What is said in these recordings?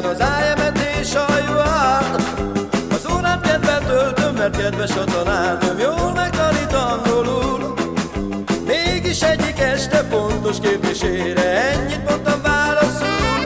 az IM-et és a UR-t. Az órát kedvel töltöm, mert kedves a tanárnőm, jól megtanít angolul. Mégis egyik este fontos kérdésére ennyit mondtam válaszul.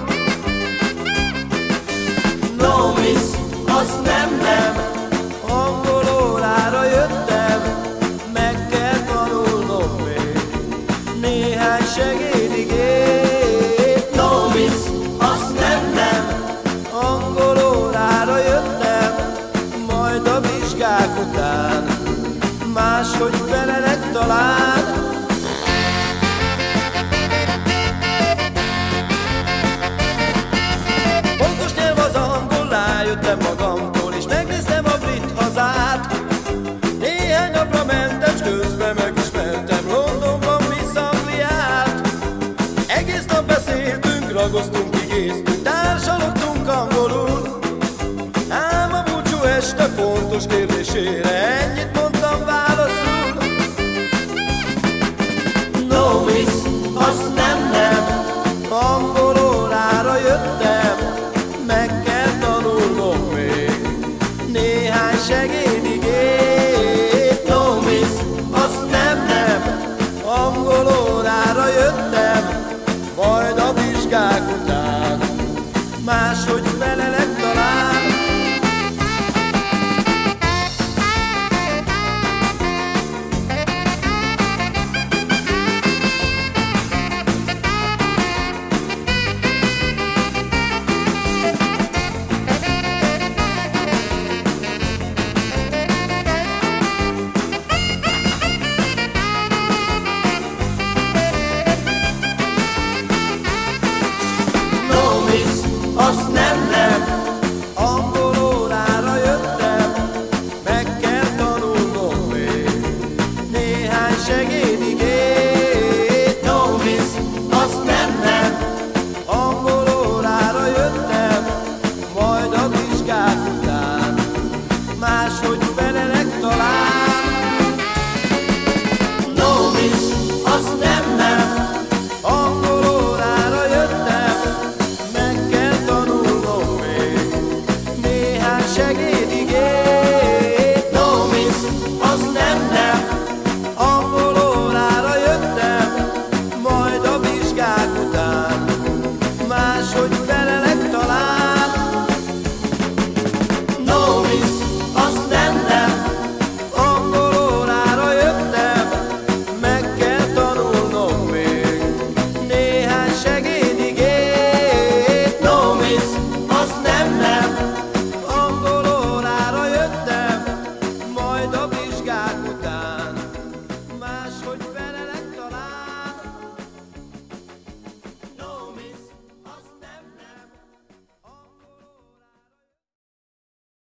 No miss, azt nem. Angol órára jöttem, meg kell tanulnom még néhány segédigét. No miss, azt nem. Angol órára jöttem, majd a vizsgák után máshogy felelek talán. Fontos nyelv az angol, rájöttem magamtól, és megnéztem a brit hazát. Néhány napra mentem, s közben megismertem Londonban Miss Angliát. Egész nap beszéltünk, ragoztunk, igéztünk, társalogtunk angolul. Ám a búcsú este fontos kérdésére ennyit mondtam válaszul. No miss, azt nem. Angol órára jöttem, meg kell tanulnom még néhány segédigét. No miss, azt nem. Angol órára jöttem, majd a vizsgák után máshogy felelek talán.